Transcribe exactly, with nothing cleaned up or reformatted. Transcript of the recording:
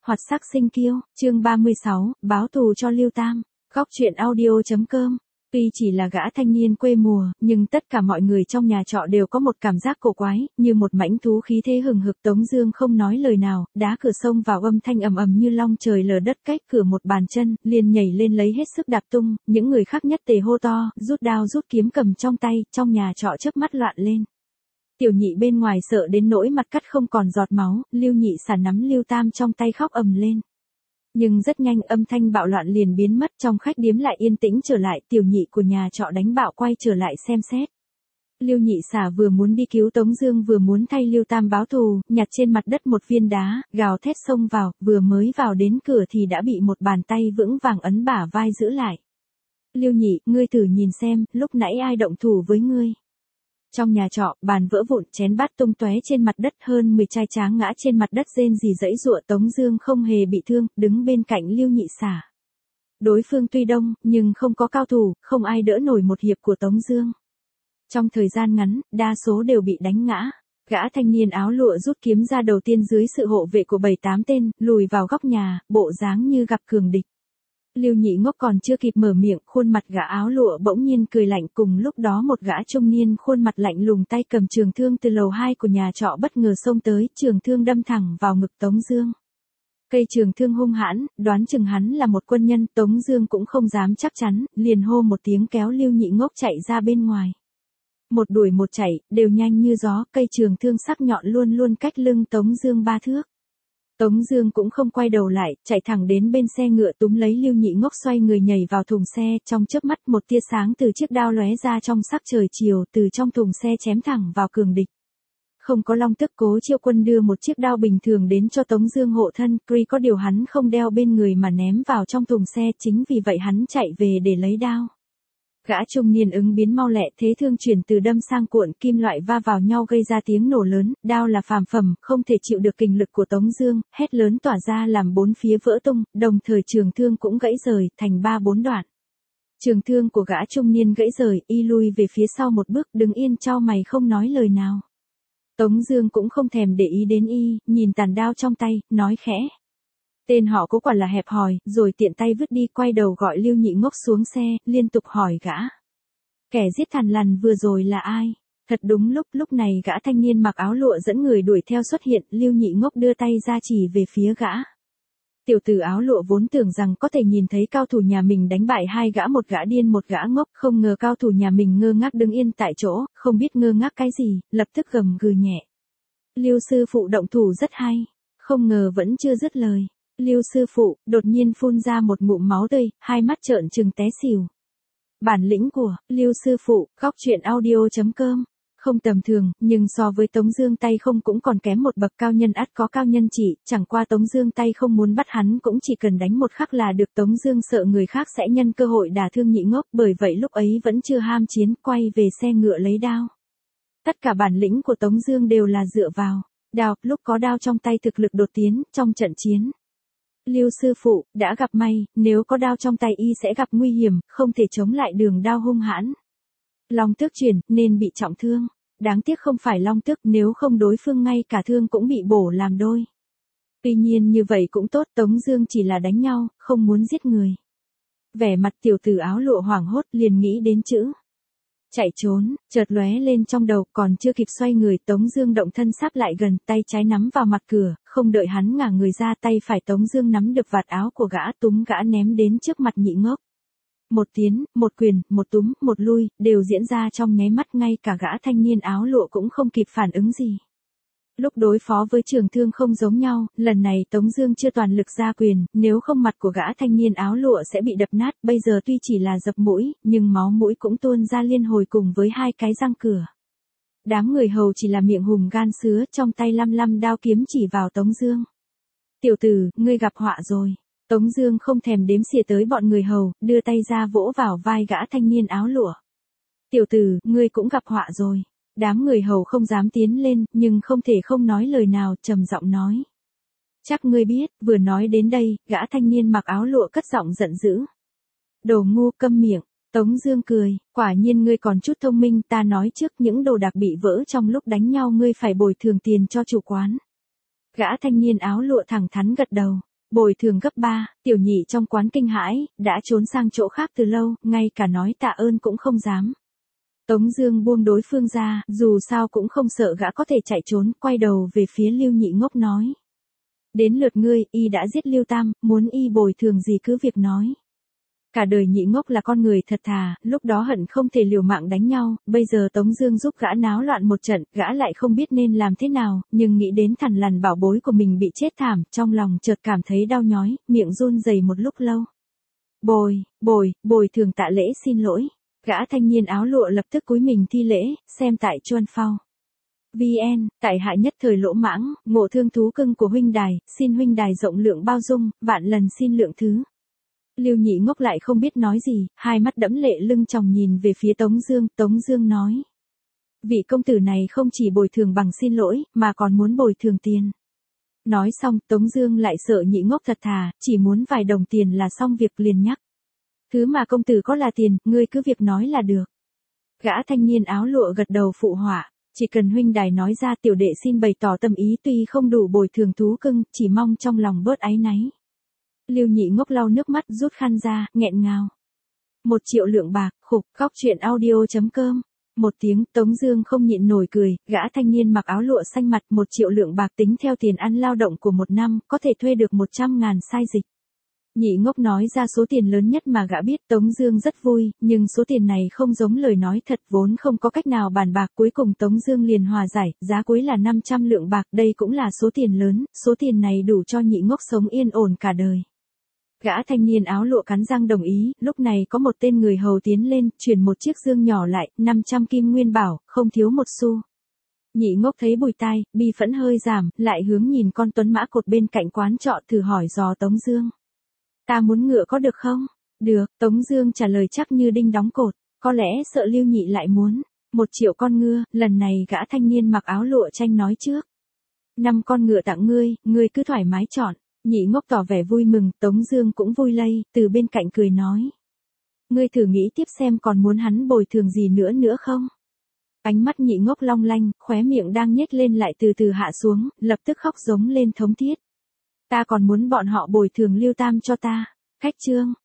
Hoạt sắc sinh kiêu, chương ba mươi sáu, báo thù cho Lưu Tam, góc truyện audio.com. Tuy chỉ là gã thanh niên quê mùa, nhưng tất cả mọi người trong nhà trọ đều có một cảm giác cổ quái, như một mãnh thú khí thế hừng hực. Tống Dương không nói lời nào, đá cửa xông vào, âm thanh ầm ầm như long trời lở đất, cách cửa một bàn chân, liền nhảy lên lấy hết sức đạp tung. Những người khác nhất tề hô to, rút đao rút kiếm cầm trong tay, trong nhà trọ chớp mắt loạn lên. Tiểu Nhị bên ngoài sợ đến nỗi mặt cắt không còn giọt máu, Lưu Nhị Xả nắm Lưu Tam trong tay khóc ầm lên. Nhưng rất nhanh âm thanh bạo loạn liền biến mất, trong khách điếm lại yên tĩnh trở lại. Tiểu nhị của nhà trọ đánh bạo quay trở lại xem xét. Lưu Nhị Xả vừa muốn đi cứu Tống Dương vừa muốn thay Lưu Tam báo thù, nhặt trên mặt đất một viên đá, gào thét xông vào, vừa mới vào đến cửa thì đã bị một bàn tay vững vàng ấn bả vai giữ lại. Lưu Nhị, ngươi thử nhìn xem, lúc nãy ai động thủ với ngươi? Trong nhà trọ, bàn vỡ vụn, chén bát tung tóe trên mặt đất, hơn mười trai tráng ngã trên mặt đất rên rỉ giãy giụa. Tống Dương không hề bị thương, đứng bên cạnh Lưu Nhị Xả. Đối phương tuy đông, nhưng không có cao thủ, không ai đỡ nổi một hiệp của Tống Dương. Trong thời gian ngắn, đa số đều bị đánh ngã. Gã thanh niên áo lụa rút kiếm ra đầu tiên dưới sự hộ vệ của bảy tám tên, lùi vào góc nhà, bộ dáng như gặp cường địch. Lưu Nhị Ngốc còn chưa kịp mở miệng, khuôn mặt gã áo lụa bỗng nhiên cười lạnh. Cùng lúc đó một gã trung niên khuôn mặt lạnh lùng tay cầm trường thương từ lầu hai của nhà trọ bất ngờ xông tới, trường thương đâm thẳng vào ngực Tống Dương. Cây trường thương hung hãn, đoán chừng hắn là một quân nhân. Tống Dương cũng không dám chắc chắn, liền hô một tiếng kéo Lưu Nhị Ngốc chạy ra bên ngoài. Một đuổi một chạy, đều nhanh như gió, cây trường thương sắc nhọn luôn luôn cách lưng Tống Dương ba thước. Tống Dương cũng không quay đầu lại, chạy thẳng đến bên xe ngựa, túm lấy Lưu Nhị Ngốc xoay người nhảy vào thùng xe. Trong chớp mắt một tia sáng từ chiếc đao lóe ra trong sắc trời chiều, từ trong thùng xe chém thẳng vào cường địch. Không có long tức, Cố Chiêu Quân đưa một chiếc đao bình thường đến cho Tống Dương hộ thân, tuy có điều hắn không đeo bên người mà ném vào trong thùng xe, chính vì vậy hắn chạy về để lấy đao. Gã trung niên ứng biến mau lẹ, thế thương chuyển từ đâm sang cuộn, kim loại va vào nhau gây ra tiếng nổ lớn. Đao là phàm phẩm, không thể chịu được kình lực của Tống Dương, hét lớn tỏa ra làm bốn phía vỡ tung, đồng thời trường thương cũng gãy rời thành ba bốn đoạn. Trường thương của gã trung niên gãy rời, y lui về phía sau một bước, đứng yên chau mày không nói lời nào. Tống Dương cũng không thèm để ý đến y, nhìn tàn đao trong tay, nói khẽ: tên họ Cố quả là hẹp hòi, rồi tiện tay vứt đi, quay đầu gọi Lưu Nhị Ngốc xuống xe, liên tục hỏi gã: kẻ giết thằn lằn vừa rồi là ai? Thật đúng lúc, lúc này gã thanh niên mặc áo lụa dẫn người đuổi theo xuất hiện. Lưu Nhị Ngốc đưa tay ra chỉ về phía gã. Tiểu tử áo lụa vốn tưởng rằng có thể nhìn thấy cao thủ nhà mình đánh bại hai gã, một gã điên một gã ngốc, không ngờ cao thủ nhà mình ngơ ngác đứng yên tại chỗ, không biết ngơ ngác cái gì, lập tức gầm gừ nhẹ: Lưu sư phụ động thủ rất hay. Không ngờ vẫn chưa dứt lời, Lưu sư phụ đột nhiên phun ra một ngụm máu tươi, hai mắt trợn trừng té xỉu. Bản lĩnh của Lưu sư phụ, góc truyện audio.com. Không tầm thường, nhưng so với Tống Dương tay không cũng còn kém một bậc. Cao nhân ắt có cao nhân chỉ, chẳng qua Tống Dương tay không muốn bắt hắn cũng chỉ cần đánh một khắc là được. Tống Dương sợ người khác sẽ nhân cơ hội đả thương Nhị Ngốc, bởi vậy lúc ấy vẫn chưa ham chiến, quay về xe ngựa lấy đao. Tất cả bản lĩnh của Tống Dương đều là dựa vào đao, lúc có đao trong tay thực lực đột tiến trong trận chiến. Lưu sư phụ đã gặp may, nếu có đao trong tay y sẽ gặp nguy hiểm, không thể chống lại đường đao hung hãn. Long tước chuyển, nên bị trọng thương. Đáng tiếc không phải long tước, nếu không đối phương ngay cả thương cũng bị bổ làm đôi. Tuy nhiên như vậy cũng tốt, Tống Dương chỉ là đánh nhau, không muốn giết người. Vẻ mặt tiểu tử áo lụa hoảng hốt, liền nghĩ đến chữ chạy trốn, chợt lóe lên trong đầu. Còn chưa kịp xoay người, Tống Dương động thân sắp lại gần, tay trái nắm vào mặt cửa, không đợi hắn ngả người ra, tay phải Tống Dương nắm được vạt áo của gã, túm gã ném đến trước mặt Nhị Ngốc. Một tiến, một quyền, một túm, một lui, đều diễn ra trong nháy mắt, ngay cả gã thanh niên áo lụa cũng không kịp phản ứng gì. Lúc đối phó với trường thương không giống nhau, lần này Tống Dương chưa toàn lực ra quyền, nếu không mặt của gã thanh niên áo lụa sẽ bị đập nát. Bây giờ tuy chỉ là dập mũi, nhưng máu mũi cũng tuôn ra liên hồi cùng với hai cái răng cửa. Đám người hầu chỉ là miệng hùm gan sứa, trong tay lăm lăm đao kiếm chỉ vào Tống Dương. Tiểu tử, ngươi gặp họa rồi. Tống Dương không thèm đếm xỉa tới bọn người hầu, đưa tay ra vỗ vào vai gã thanh niên áo lụa. Tiểu tử, ngươi cũng gặp họa rồi. Đám người hầu không dám tiến lên, nhưng không thể không nói lời nào, trầm giọng nói: chắc ngươi biết. Vừa nói đến đây, gã thanh niên mặc áo lụa cất giọng giận dữ: đồ ngu, câm miệng. Tống Dương cười: quả nhiên ngươi còn chút thông minh, ta nói trước, những đồ đạc bị vỡ trong lúc đánh nhau ngươi phải bồi thường tiền cho chủ quán. Gã thanh niên áo lụa thẳng thắn gật đầu: Bồi thường gấp ba, tiểu nhị trong quán kinh hãi, đã trốn sang chỗ khác từ lâu, ngay cả nói tạ ơn cũng không dám. Tống Dương buông đối phương ra, dù sao cũng không sợ gã có thể chạy trốn, quay đầu về phía Lưu Nhị Ngốc nói. Đến lượt ngươi, y đã giết Lưu Tam, muốn y bồi thường gì cứ việc nói. Cả đời Nhị Ngốc là con người thật thà, lúc đó hận không thể liều mạng đánh nhau, bây giờ Tống Dương giúp gã náo loạn một trận, gã lại không biết nên làm thế nào, nhưng nghĩ đến thằn lằn bảo bối của mình bị chết thảm, trong lòng chợt cảm thấy đau nhói, miệng run rẩy một lúc lâu. Bồi, bồi, bồi thường tạ lễ xin lỗi. Gã thanh niên áo lụa lập tức cúi mình thi lễ, xem tại Chuan Phao. vê en, tại hạ nhất thời lỗ mãng, ngộ thương thú cưng của huynh đài, xin huynh đài rộng lượng bao dung, vạn lần xin lượng thứ. Lưu Nhị Ngốc lại không biết nói gì, hai mắt đẫm lệ lưng tròng nhìn về phía Tống Dương, Tống Dương nói. Vị công tử này không chỉ bồi thường bằng xin lỗi, mà còn muốn bồi thường tiền. Nói xong, Tống Dương lại sợ Nhị Ngốc thật thà, chỉ muốn vài đồng tiền là xong việc liền nhắc. Thứ mà công tử có là tiền, ngươi cứ việc nói là được. Gã thanh niên áo lụa gật đầu phụ họa, chỉ cần huynh đài nói ra tiểu đệ xin bày tỏ tâm ý tuy không đủ bồi thường thú cưng, chỉ mong trong lòng bớt áy náy. Lưu Nhị Ngốc lau nước mắt rút khăn ra, nghẹn ngào. Một triệu lượng bạc, khục, góc truyện audio chấm com. Một tiếng, Tống Dương không nhịn nổi cười, gã thanh niên mặc áo lụa xanh mặt, một triệu lượng bạc tính theo tiền ăn lao động của một năm, có thể thuê được một trăm ngàn sai dịch. Nhị Ngốc nói ra số tiền lớn nhất mà gã biết, Tống Dương rất vui, nhưng số tiền này không giống lời nói thật, vốn không có cách nào bàn bạc, cuối cùng Tống Dương liền hòa giải, giá cuối là năm trăm lượng bạc, đây cũng là số tiền lớn, số tiền này đủ cho Nhị Ngốc sống yên ổn cả đời. Gã thanh niên áo lụa cắn răng đồng ý, lúc này có một tên người hầu tiến lên, chuyển một chiếc dương nhỏ lại, năm trăm kim nguyên bảo, không thiếu một xu. Nhị Ngốc thấy bùi tai, bi phẫn hơi giảm, lại hướng nhìn con tuấn mã cột bên cạnh quán trọ thử hỏi dò Tống Dương. Ta muốn ngựa có được không? Được, Tống Dương trả lời chắc như đinh đóng cột, có lẽ sợ Lưu Nhị lại muốn. Một triệu con ngựa, lần này gã thanh niên mặc áo lụa tranh nói trước. Năm con ngựa tặng ngươi, ngươi cứ thoải mái chọn. Nhị Ngốc tỏ vẻ vui mừng, Tống Dương cũng vui lây, từ bên cạnh cười nói. Ngươi thử nghĩ tiếp xem còn muốn hắn bồi thường gì nữa nữa không? Ánh mắt Nhị Ngốc long lanh, khóe miệng đang nhếch lên lại từ từ hạ xuống, lập tức khóc giống lên thống thiết. Ta còn muốn bọn họ bồi thường Lưu Tam cho ta. Khách trương,